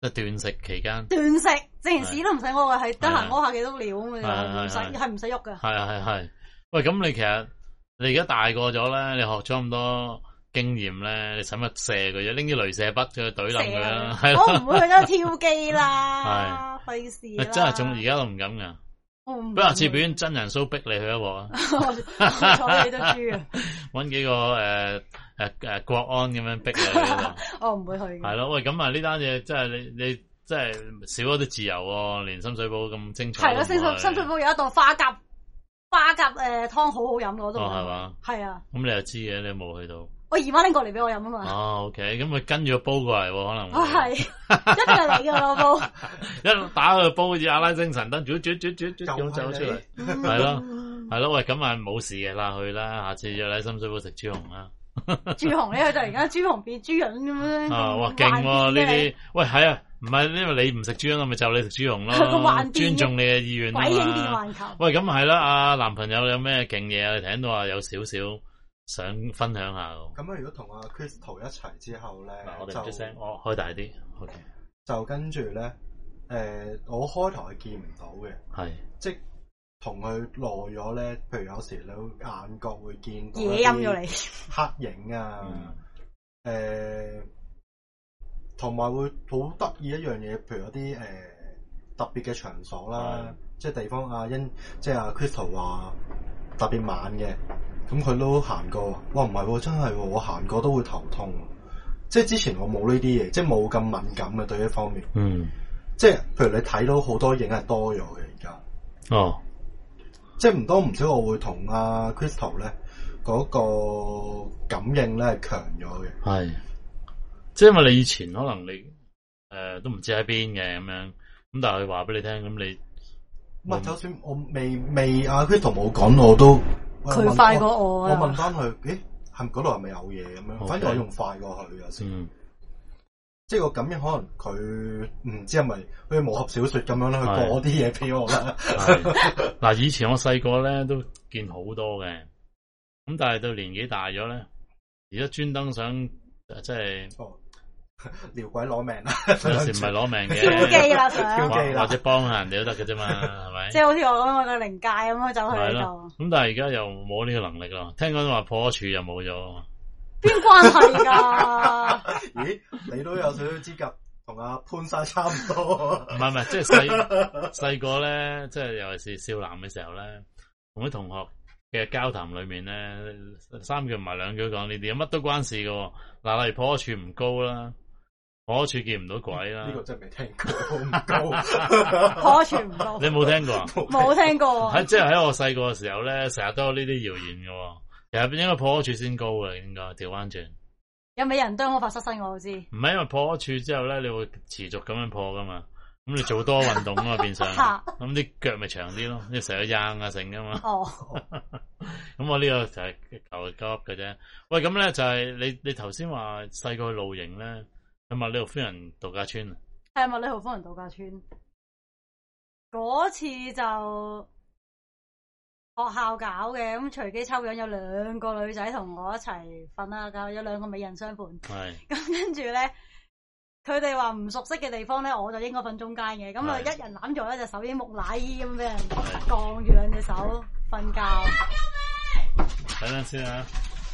即係斷食期間。 斷食，淨屎都唔使屙嘅，係得閒屙下幾多尿咁樣，唔使係唔使喐嘅。 係啊係係。喂，咁你其實你而家大個咗咧，你學咗咁多經驗咧，你使乜射佢啫？拎啲鐳射筆去懟冧佢啦。 我唔會去咗挑機啦，費事啦。 真係仲而家都唔敢噶。不如下次表演真人 show逼你去一鑊啊！ 坐你都豬啊！ 搵幾個誒誒誒國安咁樣逼你。 我唔會去。 係咯，喂，咁啊呢單嘢真係你你真係少咗啲自由喎，連深水埗咁精彩。係咯，深水深水埗有一檔花甲花甲誒湯好好飲嗰度。哦，係嘛？係啊。咁你又知嘅，你有冇去到？我姨媽拎過嚟俾我飲啊嘛。哦 ，OK，咁佢跟住個煲過嚟，可能。哦，係，一定係你嘅個煲。一打佢個煲，好似阿拉丁神燈，煮煮煮煮煮咁走出嚟，係咯，係咯，喂，咁啊冇事嘅啦，去啦，下次約你喺深水埗食豬紅啦。豬紅呢？佢突然間豬紅變豬潤咁樣。啊，哇，勁喎呢啲！喂，係啊，唔係因為你唔食豬潤，咪就你食豬紅咯。尊重你嘅意願啊嘛。鬼影變環球。喂，咁係啦，阿男朋友有咩勁嘢啊？你聽到話有少少。想分享下喎。咁啊，如果同阿 Crystal 一齊之後咧，我哋唔出聲，我開大啲。OK。就跟住咧，誒、呃，我開頭係見唔到嘅，係，即係同佢耐咗咧，譬如有時你眼角會見到嘢陰咗你黑影啊，誒、嗯，同埋、呃、會好得意一樣嘢，譬如有啲誒、呃、特別嘅場所啦，即係地方阿欣，即係阿 Crystal 話特別晚嘅。咁佢都行過，哇唔係喎，真係喎，我行過都會頭痛，即係之前我冇呢啲嘢，即係冇咁敏感嘅對呢方面。嗯，即係譬如你睇到好多影係多咗嘅而家。哦，即係唔多唔少，我會同阿 Crystal 咧嗰個感應咧係強咗嘅。係，即係因為你以前可能你誒、呃、都唔知喺邊嘅咁樣，咁但係佢話俾你聽，咁你唔係就算我未未阿 Crystal 冇講我都。佢快過我啊！我問翻佢，誒，係嗰度係咪有嘢咁樣？ Okay. 反而我用快過佢啊先。嗯、即係個感應，可能佢唔知係咪好似武俠小說咁樣咧，去播啲嘢俾我啦。嗱，以前我細個咧都見好多嘅，咁但係到年紀大咗咧，而家專登想即係。哦撩鬼攞命啦！有時唔係攞命嘅，挑機啦，想或者幫下人哋都得嘅啫嘛，係咪？即係好似我咁樣個靈界咁樣走去呢度。咁但係而家又冇呢個能力咯。聽講話破咗處又冇咗，邊關係噶？咦，你都有少少資格同阿潘生差唔多。唔係唔係，即係細細個咧，即係尤其是少男嘅時候咧，同啲同學嘅交談裏面咧，三句唔係兩句講呢啲，乜都關事噶。嗱，例如破咗處唔高啦。破處見唔到鬼啦！呢、這個真係未聽過，唔高。破處唔高，你冇聽過啊？冇聽過。喺即係喺我細個嘅時候咧，成日都有呢啲謠言嘅。其實應該破處先高嘅，應該調翻轉。有冇人當我發失身？我知。唔係因為破處之後咧，你會持續咁樣破噶嘛？咁你做多運動啊嘛，變相咁啲腳咪長啲咯，你成日硬啊成噶嘛。哦。咁我呢個就係求其噏嘅啫。喂，咁咧就係你你頭先話細個去露營咧。係麥理浩夫人度假村啊！係麥理浩夫人度假村嗰次就學校搞嘅，咁隨機抽樣有兩個女仔同我一齊瞓啦，搞有兩個美人相伴。係咁跟住咧，佢哋話唔熟悉嘅地方咧，我就應該瞓中間嘅。咁啊，一人攬住我一隻手，已經木乃伊咁俾人槓住兩隻手瞓覺。等陣先啊！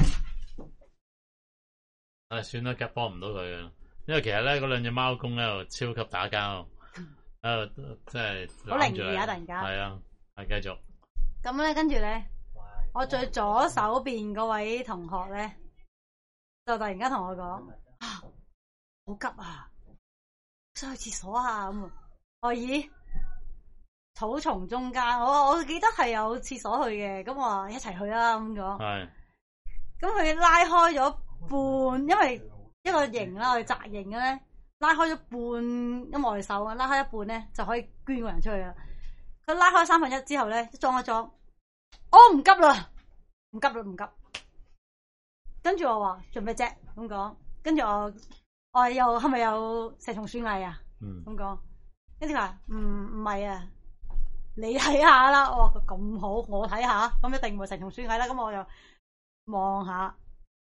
唉，算啦，夾幫唔到佢啊！因為其實咧，嗰兩隻貓公喺度超級打交，喺度即係好靈異啊！突然間係啊，係繼續。咁咧，跟住咧，我最左手邊嗰位同學咧，就突然間同我講：啊，好急啊，想去廁所啊！咁，我咦，草叢中間，我我記得係有廁所去嘅，咁我話一齊去啦咁講。係。咁佢拉開咗半，因為。一個營啦，我哋紮營嘅咧，拉開咗半，咁我哋手啊，拉開一半咧就可以捐個人出去啦。佢拉開三分一之後咧，裝一裝，我唔急啦，唔急啦，唔急。跟住我話做咩啫？咁講，跟住我，我又係咪有蛇蟲鼠蟻啊？嗯，咁講，跟住話唔唔係啊，你睇下啦。我話咁好，我睇下，咁一定唔係蛇蟲鼠蟻啦。咁我又望下。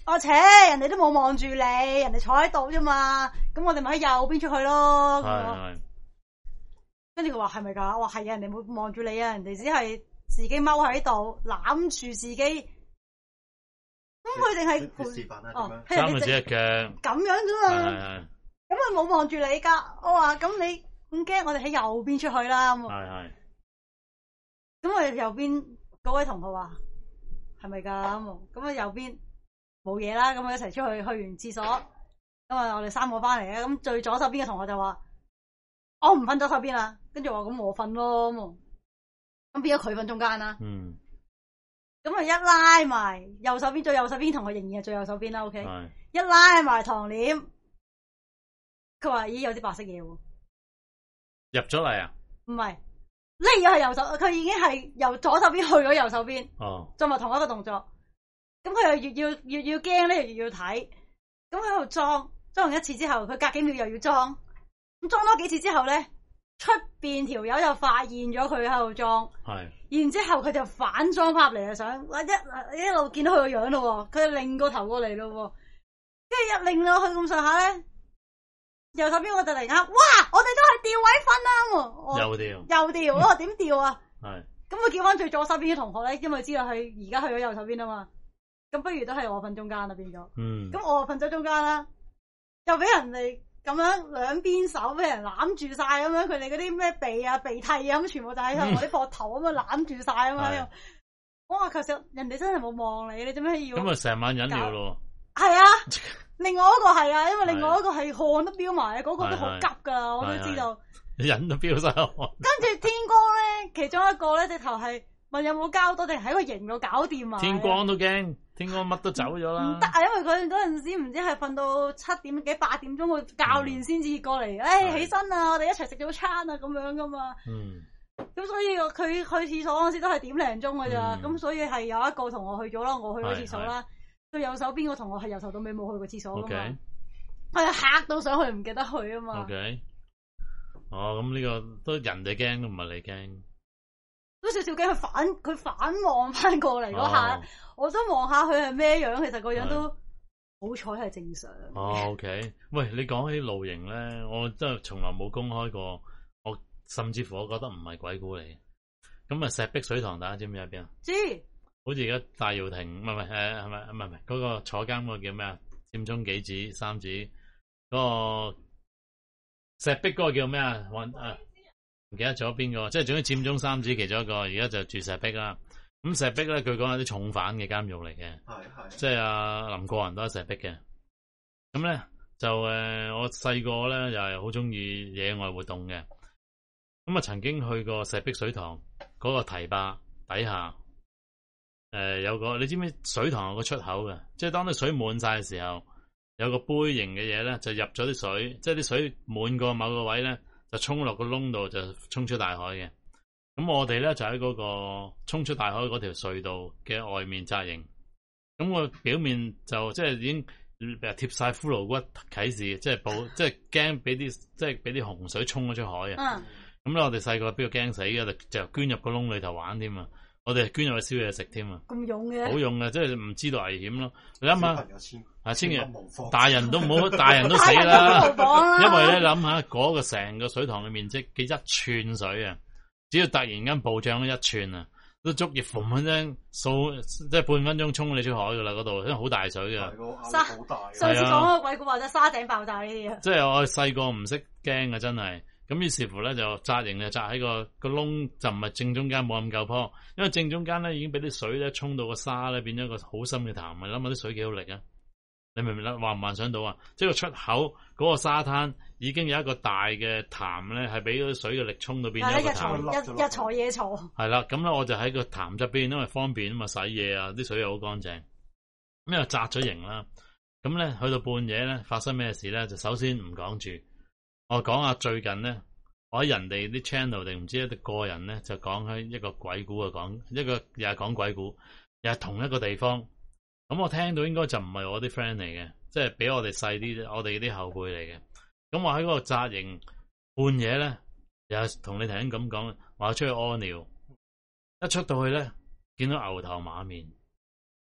我扯，人哋都冇望住你，人哋坐喺度啫嘛，咁我哋咪喺右邊出去咯。係係。跟住佢話係咪噶？我話係啊，人哋冇望住你啊，人哋只係自己踎喺度攬住自己。咁佢淨係示範啊？點樣？三個隻腳咁樣啫嘛。係係。咁佢冇望住你噶，我話咁你咁驚，我哋喺右邊出去啦。係係。咁我哋右邊嗰位同學話係咪噶？咁啊右邊冇嘢啦，咁我一齊出去，去完廁所，咁啊我哋三個翻嚟啊。咁最左手邊嘅同學就話我唔瞓左手邊啦，跟住我話咁我瞓咯，咁變咗佢瞓中間啦。嗯。咁啊一拉埋右手邊，最右手邊同學仍然係最右手邊啦。O K。係。一拉埋堂簾，佢話咦有啲白色嘢喎。入咗嚟啊？唔係。呢個係右手，佢已經係由左手邊去咗右手邊，哦，做埋同一個動作。咁佢又越要越要驚咧，越要睇。咁喺度裝，裝完一次之後，佢隔幾秒又要裝。咁裝多幾次之後咧，出邊條友就發現咗佢喺度裝，係。然之後佢就反裝翻嚟啊，想一一路見到佢個樣咯，佢就擰個頭過嚟咯，跟住一擰到佢咁上下咧。右手邊我就嚟啱，哇！我哋都係調位瞓啦，又調又調，我話點調啊？係咁佢叫翻最左手邊啲同學咧，因為知道佢而家去咗右手邊啊嘛，咁不如都係我瞓中間啦，變咗。嗯。咁我瞓咗中間啦，又俾人哋咁樣兩邊手俾人攬住晒咁樣，佢哋嗰啲咩鼻啊鼻涕啊咁，全部就喺我啲膊頭咁樣攬住晒咁樣。我話其實人哋真係冇望你，你做咩要？咁啊，成晚忍尿咯。係啊。另外一個係啊，因為另外一個係汗都飆埋，嗰、那個都好急噶，我都知道。人都飆晒汗。跟住天光咧，其中一個咧直頭係問有冇膠多，定喺個營度搞掂啊？天光都驚，天光乜都走咗啦。唔得啊，因為佢嗰陣時唔知係瞓到七點幾八點鐘，個教練先至過嚟，誒、嗯哎、起身啊，我哋一齊食早餐啊，咁樣噶嘛。嗯。咁所以佢去廁所嗰陣時都係點零鐘噶咋，咁、嗯、所以係有一個同學去咗啦，我去咗廁所啦。佢右手邊個同學係由頭到尾冇去過廁所噶嘛，佢係嚇到上去唔記得去啊嘛。Okay. 哦，咁呢個都人哋驚都唔係你驚，都少少驚。佢反佢反望翻過嚟嗰下，哦、我想望下佢係咩樣，其實個樣都好彩係正常。哦，OK。喂，你講起露營咧，我真係從來冇公開過，我甚至乎我覺得唔係鬼故嚟。咁啊，石壁水塘大家知唔知喺邊啊？知。好似而家大姚庭，唔係唔係，誒係咪唔係唔係嗰個坐監嗰個叫咩啊？佔中幾子三子嗰、嗰個石壁嗰個叫咩啊？揾誒唔記得咗邊個？即係總之佔中三子其中一個，而家就住石壁啦。咁石壁咧，據講係啲重犯嘅監獄嚟嘅，係係，即係阿林過雲都係石壁嘅。咁咧就誒、呃，我細個咧又係好中意野外活動嘅。咁啊，曾經去過石壁水塘嗰個堤壩底下。誒、呃，有個你知唔知水塘有個出口嘅？即係當啲水滿晒嘅時候，有個杯形嘅嘢咧，就入咗啲水，即係啲水滿過某個位咧，就沖落個窿度，就沖出大海嘅。咁我哋咧就喺嗰個沖出大海嗰條隧道嘅外面紮營。咁我表面就即係已經貼晒骷髏骨啟示，即係保，即係驚俾啲即係俾啲洪水沖咗出海啊！咁咧我哋細個邊個驚死嘅，就捐入個窿裏頭玩添啊！我哋捐入去燒嘢食添啊！咁勇嘅，好勇嘅，即係唔知道危險咯。你諗下，啊，千祈大人都唔好，大人都死啦。因為咧諗下嗰個成個水塘嘅面積幾一寸水啊，只要突然間暴漲咗一寸啊，都足以嘭一聲掃，即係半分鐘沖你出海噶啦嗰度，因為好大水噶。沙好大。上次講嗰個鬼故或者沙井爆炸呢啲啊。即係我細個唔識驚啊，真係。咁於是乎咧就紮營就紮喺個個窿，就唔係正中間，冇咁夠坡，因為正中間咧已經俾啲水咧沖到個沙咧變咗個好深嘅潭，你諗下啲水幾好力啊！你明唔明啦？幻唔幻想到啊？即係個出口嗰個沙灘已經有一個大嘅潭咧，係俾嗰啲水嘅力沖到變咗個潭。一一坐嘢坐。係啦，咁咧我就喺個潭側邊，因為方便啊嘛，洗嘢啊，啲水又好乾淨。咁又紮咗營啦，咁咧去到半夜咧發生咩事咧？就首先唔講住。我講下最近咧，我喺人哋啲 channel 定唔知一啲個人咧就講喺一個鬼故啊，講一個又係講鬼故，又係同一個地方。咁我聽到應該就唔係我啲 friend 嚟嘅，即係比我哋細啲，我哋啲後輩嚟嘅。咁我喺嗰個紮營半夜咧，又係同你頭先咁講，話出去屙尿，一出到去咧，見到牛頭馬面，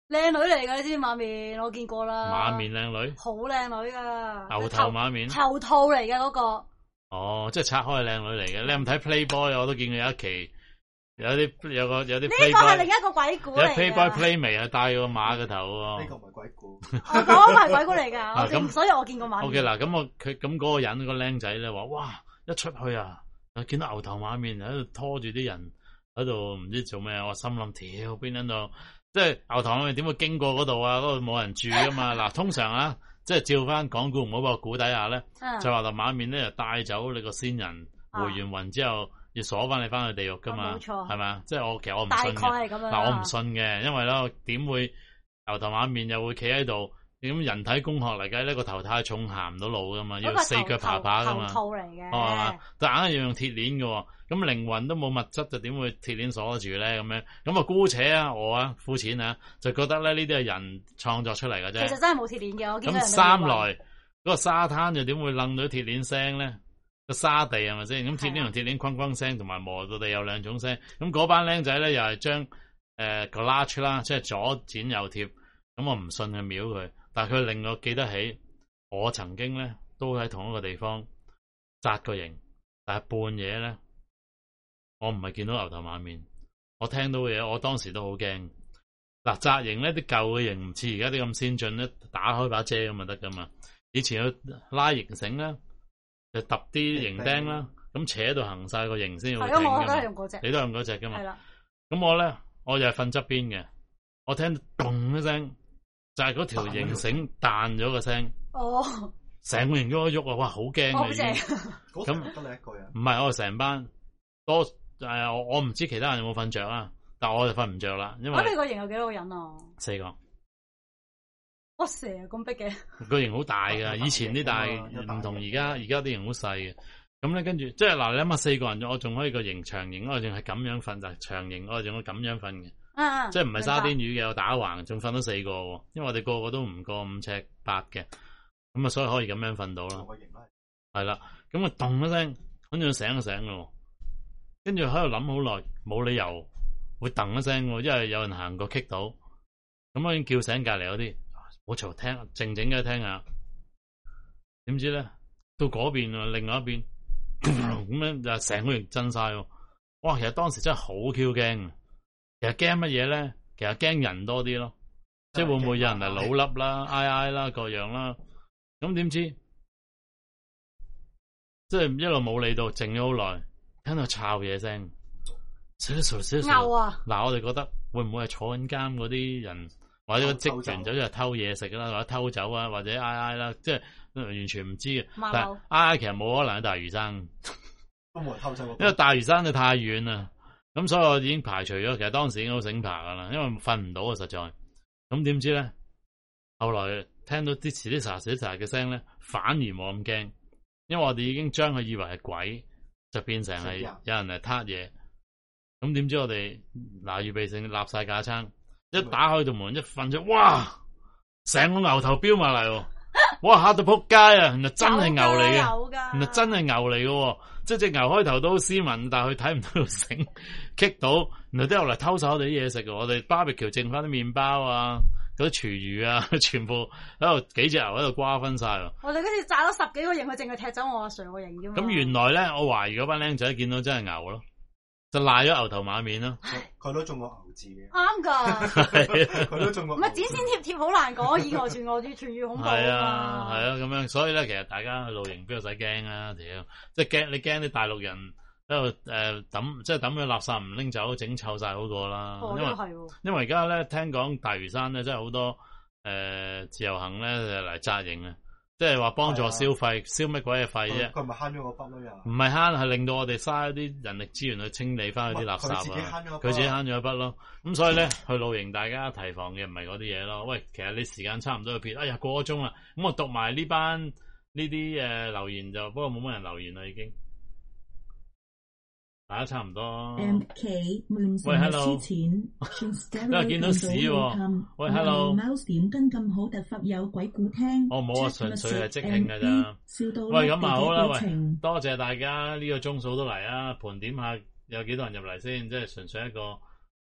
靚女嚟噶，你知唔知馬面？我見過啦。 馬面靚女， 好靚女噶。 牛頭馬面， 頭套嚟嘅嗰個。 哦，即係拆開係靚女嚟嘅。你有冇睇 Playboy？我都見過有一期，有啲有個有啲。呢個係另一個鬼故嚟。有 Playboy Playmate 係戴個馬嘅頭喎。 呢個唔係鬼故。 我講係鬼故嚟噶。咁所以我見過馬面。 O K 嗱，咁我佢咁嗰個人、嗰個僆仔咧話，哇！一出去啊，見到牛頭馬面喺度拖住啲人喺度唔知做咩，我心諗屌邊喺度，即係牛頭馬面點會經過嗰度啊？嗰度冇人住噶嘛。嗱，通常啊，即係照翻講故唔好個估底下咧，嗯、就話牛頭馬面咧就帶走你個先人，回完魂之後要鎖翻你翻去地獄噶嘛，冇錯，係咪？即係我其實我唔信嘅，嗱我唔信嘅，因為咧我點會牛頭馬面又會企喺度？咁人體工學嚟計呢個頭太重行唔到路噶嘛，要四腳爬爬噶嘛，頭套嚟嘅，係嘛？但硬係要用鐵鏈嘅，咁靈魂都冇物質，就點會鐵鏈鎖得住咧？咁樣咁啊，姑且啊，我啊膚淺啊，就覺得咧呢啲係人創作出嚟嘅啫。其實真係冇鐵鏈嘅，我見到人咁三來嗰個沙灘又點會楞到鐵鏈聲咧？個沙地係咪先？咁鐵鏈同鐵鏈哐哐聲，同埋磨到地有兩種聲。咁嗰班僆仔咧又係將誒個 latch 啦，即係左剪右貼。咁我唔信佢秒佢。但係佢令我記得起，我曾經咧都喺同一個地方紮過營，但係半夜咧，我唔係見到牛頭馬面，我聽到嘅嘢，我當時都好驚。嗱，紮營咧啲舊嘅營唔似而家啲咁先進咧，打開把遮咁就得噶嘛。以前要拉營繩啦，就揼啲營釘啦，咁扯到行晒個營先要停噶嘛。我都係用嗰隻，你都用嗰隻噶嘛。係啦。咁我咧，我就係瞓側邊嘅，我聽到咚一聲。就係嗰條營繩彈咗個聲，哦，成個營喐一喐啊！哇，好驚啊！已經咁得你一個人， 唔係我哋成班多誒，我我唔知其他人有冇瞓着啊，但我就瞓唔着啦，因為我哋個營有幾多個人啊？ 四個， 哇蛇咁逼嘅， 個營好大噶，以前啲大唔同而家，而家啲營好細嘅。咁咧跟住即係嗱，你諗下四個人，我仲可以個營長營，我仲係咁樣瞓，就係長營，我仲可以咁樣瞓嘅。啊、即係唔係沙甸魚嘅，我打橫仲瞓到四個，因為我哋個個都唔過五尺八嘅，咁啊所以可以咁樣瞓到啦。係啦，咁啊咚一聲，跟住醒一醒咯，跟住喺度諗好耐，冇理由會噔一聲，因為有人行過棘到，咁我已經叫醒隔籬嗰啲，好嘈，聽靜靜嘅聽下，點知咧到嗰邊啊，另外一邊咁樣就成個營震晒，哇！其實當時真係好 Q 驚。其實驚乜嘢咧？其實驚人多啲咯，即係會唔會有人嚟老笠啦、挨挨啦、各樣啦？咁點知即係一路冇理到，靜咗好耐，聽到吵嘢聲，少少少少。牛啊！嗱，我哋覺得會唔會係坐緊監嗰啲人，或者個職員走咗嚟偷嘢食啦，或者偷走啊，或者挨挨啦，即係完全唔知嘅。但係挨挨其實冇可能喺大嶼山，都冇人偷走，因為大嶼山就太遠啦。咁所以我已經排除咗，其實當時已經好醒爬噶啦，因為瞓唔到啊，實在。咁點知咧？後來聽到啲時啲沙啲沙嘅聲咧，反而冇咁驚，因為我哋已經將佢以為係鬼，就變成係有人嚟撻嘢。咁點知我哋嗱預備性立晒架撐，一打開道門一瞓咗，哇！成個牛頭飆埋嚟，哇嚇到仆街啊！原來真係牛嚟嘅，原來真係牛嚟嘅。即係隻牛開頭都好斯文，但係佢睇唔到條繩，棘到，然後都有嚟偷手我哋啲嘢食嘅。我哋 barbecue 剩翻啲麵包啊，嗰啲廚餘啊，全部喺度幾隻牛喺度瓜分晒。我哋跟住炸咗十幾個營，佢淨係踢走我阿 Sir 個營啫嘛。咁原來咧，我懷疑嗰班僆仔見到真係牛咯，就賴咗牛頭馬面咯。佢都中過牛字嘅。啱噶。佢都中過。唔係剪剪貼貼好難講，以訛傳訛，越傳越恐怖。係啊，係啊，咁樣，所以咧，其實大家去露營邊度使驚啊？屌，即係驚你驚啲大陸人喺度誒抌，即係抌咗垃圾唔拎走，整臭晒好過啦。哦，因為係。因為而家咧聽講大嶼山咧真係好多誒、呃、自由行咧嚟紮營啊。即係話幫助消費，燒乜鬼嘢費啫？佢咪慳咗個筆咯又？唔係慳，係令到我哋嘥啲人力資源去清理翻佢啲垃圾啊！佢自己慳咗一筆咯。咁所以咧，去露營大家提防嘅唔係嗰啲嘢咯。喂，其實你時間差唔多去撇，哎呀過咗鐘啦。咁我讀埋呢班呢啲誒留言就，不過冇乜人留言啦已經。大家差唔多。M K 喂 ，hello。都係見到屎喎。喂 ，hello。貓點跟咁好，特發有鬼故聽。哦，冇啊，純粹係即興㗎咋。喂，咁啊好啦，喂，多謝大家呢個鐘數都嚟啊，盤點下有幾多人入嚟先，即係純粹一個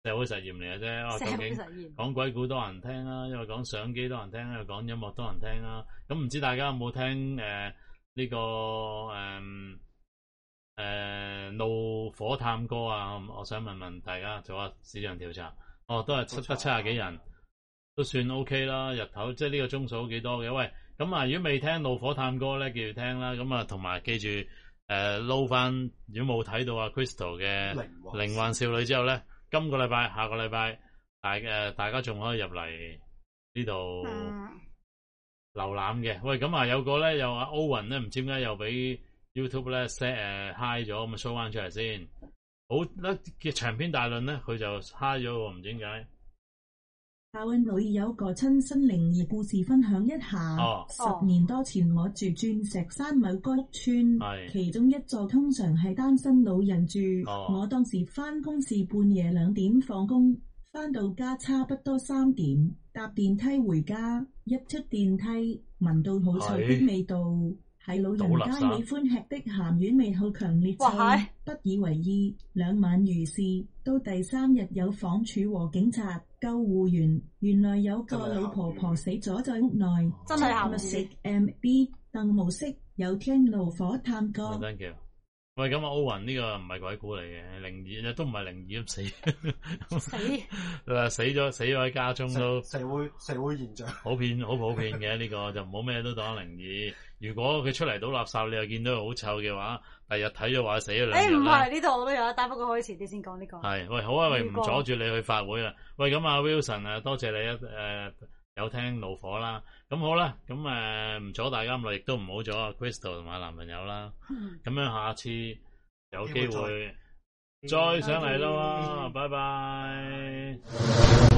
社會實驗嚟嘅啫。 社會實驗講鬼故多人聽啦，因為講相機多人聽啦，又講音樂多人聽啦。咁唔知大家有冇聽誒呢、呃這個誒誒怒火探歌啊？我想問問大家做下市場調查。哦，都係七得七十幾人，都算 OK 啦。日頭即係呢個鐘數都幾多嘅。喂，咁啊，如果未聽怒火探歌咧，記住聽啦。咁啊，同埋記住誒撈翻，如果冇睇到啊 Crystal 嘅靈幻少女之後咧，今個禮拜、下個禮拜，大誒大家仲可以入嚟呢度瀏覽嘅。喂，咁啊有個咧，有阿 Owen 咧，唔知點解又俾 YouTube 咧 set 誒 high 咗，咁啊 show 翻出嚟先。好咧嘅長篇大論咧，佢就 high 咗喎，唔知點解。 阿溫女有個親身靈異故事分享一下。 哦， 十年多前我住鑽石山某個屋村， 係其中一座通常係單身老人住。 哦， 我當時翻工是半夜兩點放工，翻到家差不多三點，搭電梯回家，一出電梯聞到好臭的味道。係老人家喜歡吃的鹹丸味好強烈臭，不以為意。兩晚如是，到第三日有房署和警察、救護員，原來有個老婆婆死咗在屋內。 真係鹹食 M B 鄧無色有聽怒火探歌。 Oh, thank you. 喂，咁啊，Owen 呢個唔係鬼故嚟嘅，靈異都唔係靈異咁死死死咗死咗喺家中都社會社會現象普遍好普遍嘅呢、這個就唔好咩都當靈異。如果佢出嚟倒垃圾，你又見到佢好臭嘅話，第日睇咗話死咗兩日。誒唔係呢度我都有一單，不過可以遲啲先講呢個。 係喂，好啊，喂唔阻住你去法會啦。喂咁啊 Wilson 啊，多謝你啊誒、呃、有聽怒火啦。咁好啦，咁誒唔阻大家咁耐，亦都唔好阻啊 Crystal 同埋男朋友啦。咁樣下次有機會再上嚟咯，拜拜。